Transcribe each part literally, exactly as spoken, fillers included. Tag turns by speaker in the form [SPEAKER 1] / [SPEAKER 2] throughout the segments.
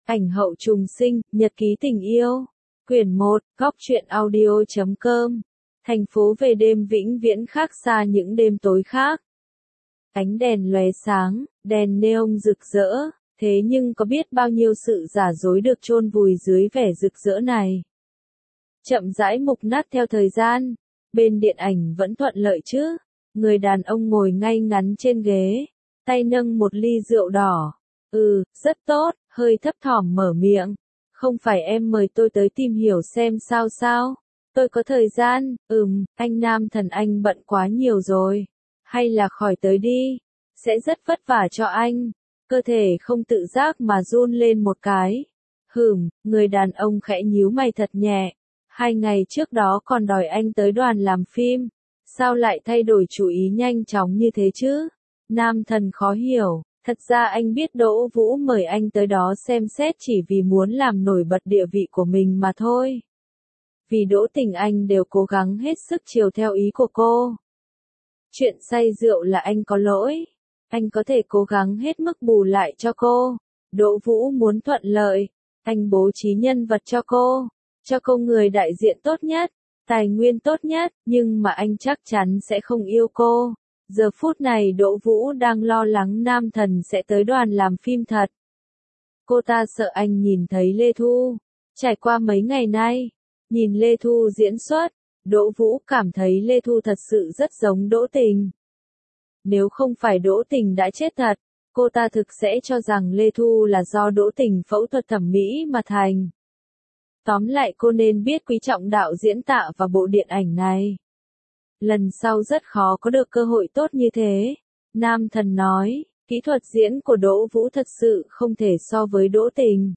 [SPEAKER 1] Ảnh hậu trùng sinh, nhật ký tình yêu. Quyển một, góc truyện audio chấm com. Thành phố về đêm vĩnh viễn khác xa những đêm tối khác. Ánh đèn lóe sáng, đèn neon rực rỡ, thế nhưng có biết bao nhiêu sự giả dối được chôn vùi dưới vẻ rực rỡ này. Chậm rãi mục nát theo thời gian, bên điện ảnh vẫn thuận lợi chứ. Người đàn ông ngồi ngay ngắn trên ghế, tay nâng một ly rượu đỏ. Ừ, rất tốt, hơi thấp thỏm mở miệng. Không phải em mời tôi tới tìm hiểu xem sao sao? Tôi có thời gian, ừm, anh nam thần anh bận quá nhiều rồi. Hay là khỏi tới đi, sẽ rất vất vả cho anh. Cơ thể không tự giác mà run lên một cái. Hừm, người đàn ông khẽ nhíu mày thật nhẹ. Hai ngày trước đó còn đòi anh tới đoàn làm phim. Sao lại thay đổi chủ ý nhanh chóng như thế chứ? Nam thần khó hiểu. Thật ra anh biết Đỗ Vũ mời anh tới đó xem xét chỉ vì muốn làm nổi bật địa vị của mình mà thôi. Vì Đỗ Tình anh đều cố gắng hết sức chiều theo ý của cô. Chuyện say rượu là anh có lỗi. Anh có thể cố gắng hết mức bù lại cho cô. Đỗ Vũ muốn thuận lợi. Anh bố trí nhân vật cho cô. Cho cô người đại diện tốt nhất. Tài nguyên tốt nhất. Nhưng mà anh chắc chắn sẽ không yêu cô. Giờ phút này Đỗ Vũ đang lo lắng nam thần sẽ tới đoàn làm phim thật. Cô ta sợ anh nhìn thấy Lê Thu. Trải qua mấy ngày nay, nhìn Lê Thu diễn xuất, Đỗ Vũ cảm thấy Lê Thu thật sự rất giống Đỗ Tình. Nếu không phải Đỗ Tình đã chết thật, cô ta thực sẽ cho rằng Lê Thu là do Đỗ Tình phẫu thuật thẩm mỹ mà thành. Tóm lại cô nên biết quý trọng đạo diễn Tạ và bộ điện ảnh này. Lần sau rất khó có được cơ hội tốt như thế. Nam thần nói, kỹ thuật diễn của Đỗ Vũ thật sự không thể so với Đỗ Tình.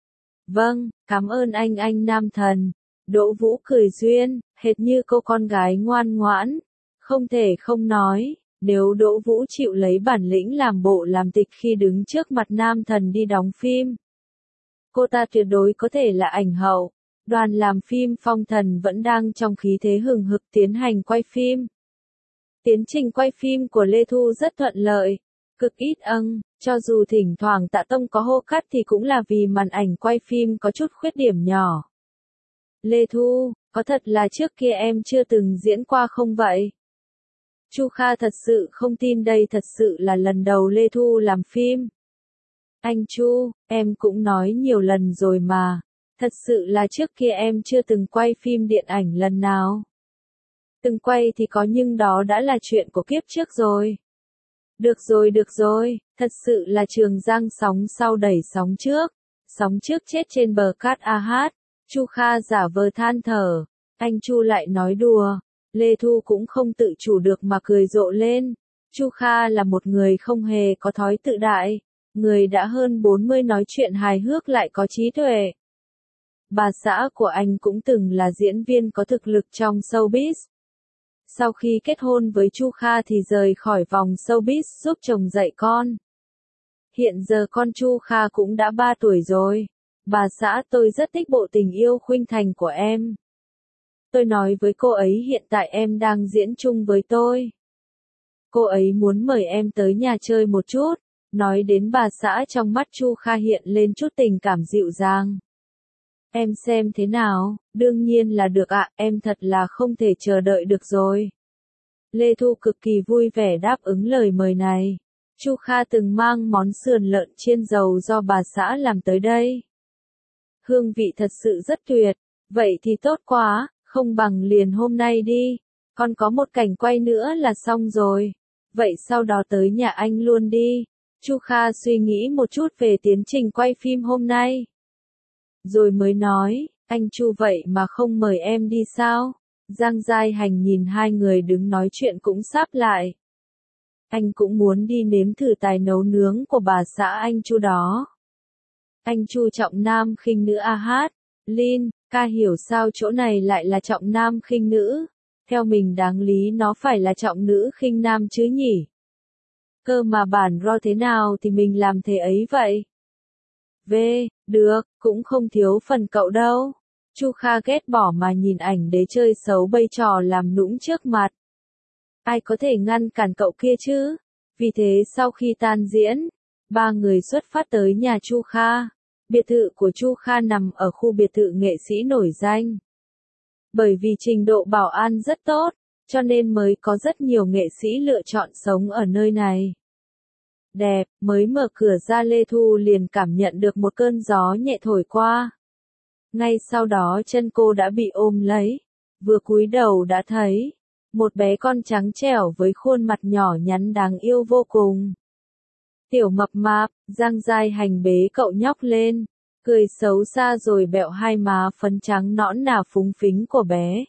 [SPEAKER 1] Vâng, cảm ơn anh anh nam thần. Đỗ Vũ cười duyên, hệt như cô con gái ngoan ngoãn. Không thể không nói, nếu Đỗ Vũ chịu lấy bản lĩnh làm bộ làm tịch khi đứng trước mặt nam thần đi đóng phim, cô ta tuyệt đối có thể là ảnh hậu. Đoàn làm phim Phong Thần vẫn đang trong khí thế hừng hực tiến hành quay phim. Tiến trình quay phim của Lê Thu rất thuận lợi, cực ít âng, cho dù thỉnh thoảng Tạ Tông có hô cắt thì cũng là vì màn ảnh quay phim có chút khuyết điểm nhỏ. Lê Thu, có thật là trước kia em chưa từng diễn qua không vậy? Chu Kha thật sự không tin đây thật sự là lần đầu Lê Thu làm phim. Anh Chu, em cũng nói nhiều lần rồi mà. Thật sự là trước kia em chưa từng quay phim điện ảnh lần nào. Từng quay thì có nhưng đó đã là chuyện của kiếp trước rồi. Được rồi được rồi, thật sự là Trường Giang sóng sau đẩy sóng trước. Sóng trước chết trên bờ cát a hát. Chu Kha giả vờ than thở. Anh Chu lại nói đùa. Lê Thu cũng không tự chủ được mà cười rộ lên. Chu Kha là một người không hề có thói tự đại. Người đã hơn bốn mươi nói chuyện hài hước lại có trí tuệ. Bà xã của anh cũng từng là diễn viên có thực lực trong showbiz. Sau khi kết hôn với Chu Kha thì rời khỏi vòng showbiz giúp chồng dạy con. Hiện giờ con Chu Kha cũng đã ba tuổi rồi. Bà xã tôi rất thích bộ Tình yêu khuynh thành của em. Tôi nói với cô ấy hiện tại em đang diễn chung với tôi. Cô ấy muốn mời em tới nhà chơi một chút. Nói đến bà xã trong mắt Chu Kha hiện lên chút tình cảm dịu dàng. Em xem thế nào, đương nhiên là được ạ, em thật là không thể chờ đợi được rồi. Lê Thu cực kỳ vui vẻ đáp ứng lời mời này. Chu Kha từng mang món sườn lợn chiên dầu do bà xã làm tới đây. Hương vị thật sự rất tuyệt, vậy thì tốt quá, không bằng liền hôm nay đi, còn có một cảnh quay nữa là xong rồi. Vậy sau đó tới nhà anh luôn đi. Chu Kha suy nghĩ một chút về tiến trình quay phim hôm nay. Rồi mới nói, anh Chu vậy mà không mời em đi sao? Giang Giai Hành nhìn hai người đứng nói chuyện cũng sáp lại. Anh cũng muốn đi nếm thử tài nấu nướng của bà xã anh Chu đó. Anh Chu trọng nam khinh nữ a hát. Lin, ca hiểu sao chỗ này lại là trọng nam khinh nữ. Theo mình đáng lý nó phải là trọng nữ khinh nam chứ nhỉ? Cơ mà bản ro thế nào thì mình làm thế ấy vậy. V, được, cũng không thiếu phần cậu đâu. Chu Kha ghét bỏ mà nhìn ảnh đế chơi xấu bày trò làm nũng trước mặt. Ai có thể ngăn cản cậu kia chứ? Vì thế sau khi tan diễn, ba người xuất phát tới nhà Chu Kha. Biệt thự của Chu Kha nằm ở khu biệt thự nghệ sĩ nổi danh. Bởi vì trình độ bảo an rất tốt, cho nên mới có rất nhiều nghệ sĩ lựa chọn sống ở nơi này. Đẹp, mới mở cửa ra Lê Thu liền cảm nhận được một cơn gió nhẹ thổi qua. Ngay sau đó chân cô đã bị ôm lấy, vừa cúi đầu đã thấy một bé con trắng trẻo với khuôn mặt nhỏ nhắn đáng yêu vô cùng. Tiểu mập mạp, Giang Giai Hành bế cậu nhóc lên, cười xấu xa rồi bẹo hai má phấn trắng nõn nà phúng phính của bé.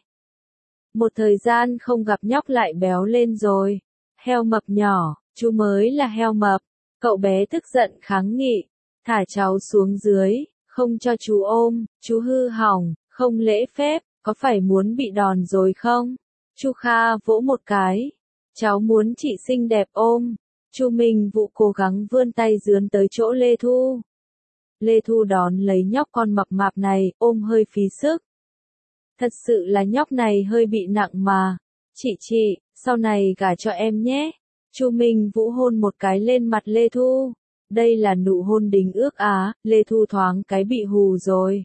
[SPEAKER 1] Một thời gian không gặp nhóc lại béo lên rồi. Heo mập nhỏ, chú mới là heo mập. Cậu bé tức giận kháng nghị, thả cháu xuống dưới, không cho chú ôm, chú hư hỏng, không lễ phép, có phải muốn bị đòn rồi không? Chu Kha vỗ một cái, cháu muốn chị xinh đẹp ôm. Chu Minh Vũ cố gắng vươn tay dướn tới chỗ Lê Thu. Lê Thu đón lấy nhóc con mập mạp này, ôm hơi phí sức. Thật sự là nhóc này hơi bị nặng mà. Chị chị, sau này gả cho em nhé. Chu Minh Vũ hôn một cái lên mặt Lê Thu. Đây là nụ hôn đính ước á, Lê Thu thoáng cái bị hù rồi.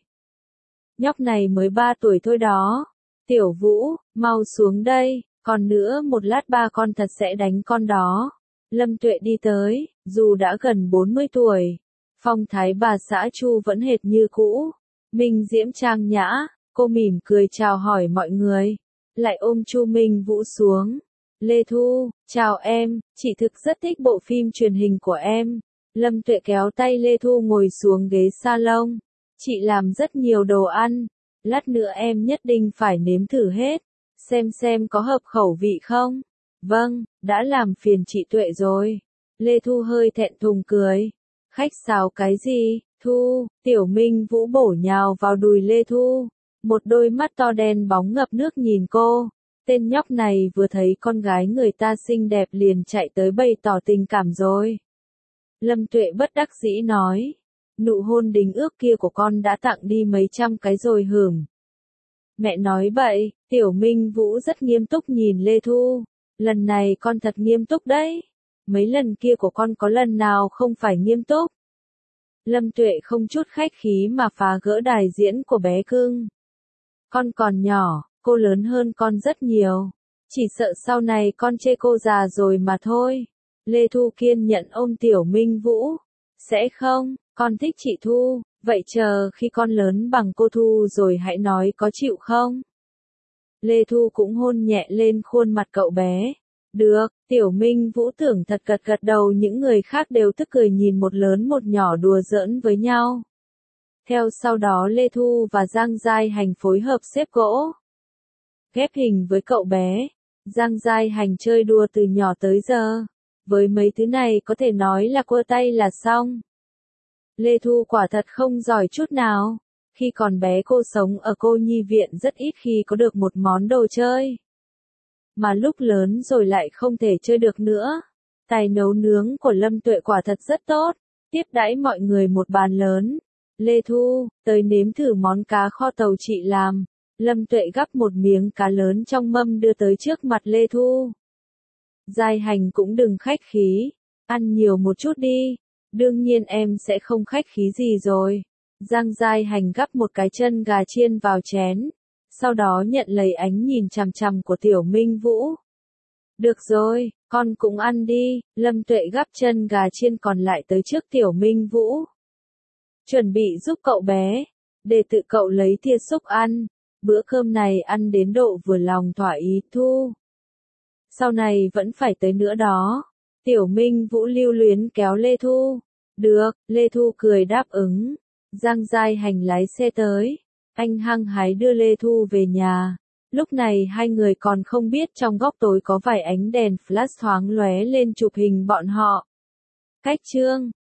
[SPEAKER 1] Nhóc này mới ba tuổi thôi đó. Tiểu Vũ, mau xuống đây, còn nữa một lát ba con thật sẽ đánh con đó. Lâm Tuệ đi tới, dù đã gần bốn mươi tuổi, phong thái bà xã Chu vẫn hệt như cũ. Minh Diễm trang nhã, cô mỉm cười chào hỏi mọi người, lại ôm Chu Minh Vũ xuống. Lê Thu, chào em, chị thực rất thích bộ phim truyền hình của em. Lâm Tuệ kéo tay Lê Thu ngồi xuống ghế salon. Chị làm rất nhiều đồ ăn, lát nữa em nhất định phải nếm thử hết, xem xem có hợp khẩu vị không. Vâng, đã làm phiền chị Tuệ rồi. Lê Thu hơi thẹn thùng cười. Khách sáo cái gì, Thu, Tiểu Minh Vũ bổ nhào vào đùi Lê Thu. Một đôi mắt to đen bóng ngập nước nhìn cô. Tên nhóc này vừa thấy con gái người ta xinh đẹp liền chạy tới bày tỏ tình cảm rồi. Lâm Tuệ bất đắc dĩ nói. Nụ hôn đính ước kia của con đã tặng đi mấy trăm cái rồi hửm. Mẹ nói bậy, Tiểu Minh Vũ rất nghiêm túc nhìn Lê Thu. Lần này con thật nghiêm túc đấy. Mấy lần kia của con có lần nào không phải nghiêm túc. Lâm Tuệ không chút khách khí mà phá gỡ đài diễn của bé cưng. Con còn nhỏ, cô lớn hơn con rất nhiều. Chỉ sợ sau này con chê cô già rồi mà thôi. Lê Thu kiên nhẫn ôm Tiểu Minh Vũ. Sẽ không, con thích chị Thu, vậy chờ khi con lớn bằng cô Thu rồi hãy nói có chịu không? Lê Thu cũng hôn nhẹ lên khuôn mặt cậu bé. Được, Tiểu Minh Vũ tưởng thật gật gật đầu, những người khác đều tức cười nhìn một lớn một nhỏ đùa giỡn với nhau. Theo sau đó Lê Thu và Giang Giai Hành phối hợp xếp gỗ. Ghép hình với cậu bé. Giang Giai Hành chơi đùa từ nhỏ tới giờ. Với mấy thứ này có thể nói là quơ tay là xong. Lê Thu quả thật không giỏi chút nào. Khi còn bé cô sống ở cô nhi viện rất ít khi có được một món đồ chơi. Mà lúc lớn rồi lại không thể chơi được nữa. Tài nấu nướng của Lâm Tuệ quả thật rất tốt. Tiếp đãi mọi người một bàn lớn. Lê Thu, tới nếm thử món cá kho tàu chị làm. Lâm Tuệ gắp một miếng cá lớn trong mâm đưa tới trước mặt Lê Thu. Giai Hành cũng đừng khách khí. Ăn nhiều một chút đi. Đương nhiên em sẽ không khách khí gì rồi. Giang Giai Hành gắp một cái chân gà chiên vào chén. Sau đó nhận lấy ánh nhìn chằm chằm của Tiểu Minh Vũ. Được rồi, con cũng ăn đi. Lâm Tuệ gắp chân gà chiên còn lại tới trước Tiểu Minh Vũ. Chuẩn bị giúp cậu bé, để tự cậu lấy thìa xúc ăn. Bữa cơm này ăn đến độ vừa lòng thỏa ý Thu. Sau này vẫn phải tới nữa đó. Tiểu Minh Vũ lưu luyến kéo Lê Thu. Được, Lê Thu cười đáp ứng. Giang Giai Hành lái xe tới. Anh hăng hái đưa Lê Thu về nhà. Lúc này hai người còn không biết trong góc tối có vài ánh đèn flash thoáng lóe lên chụp hình bọn họ. Cách chương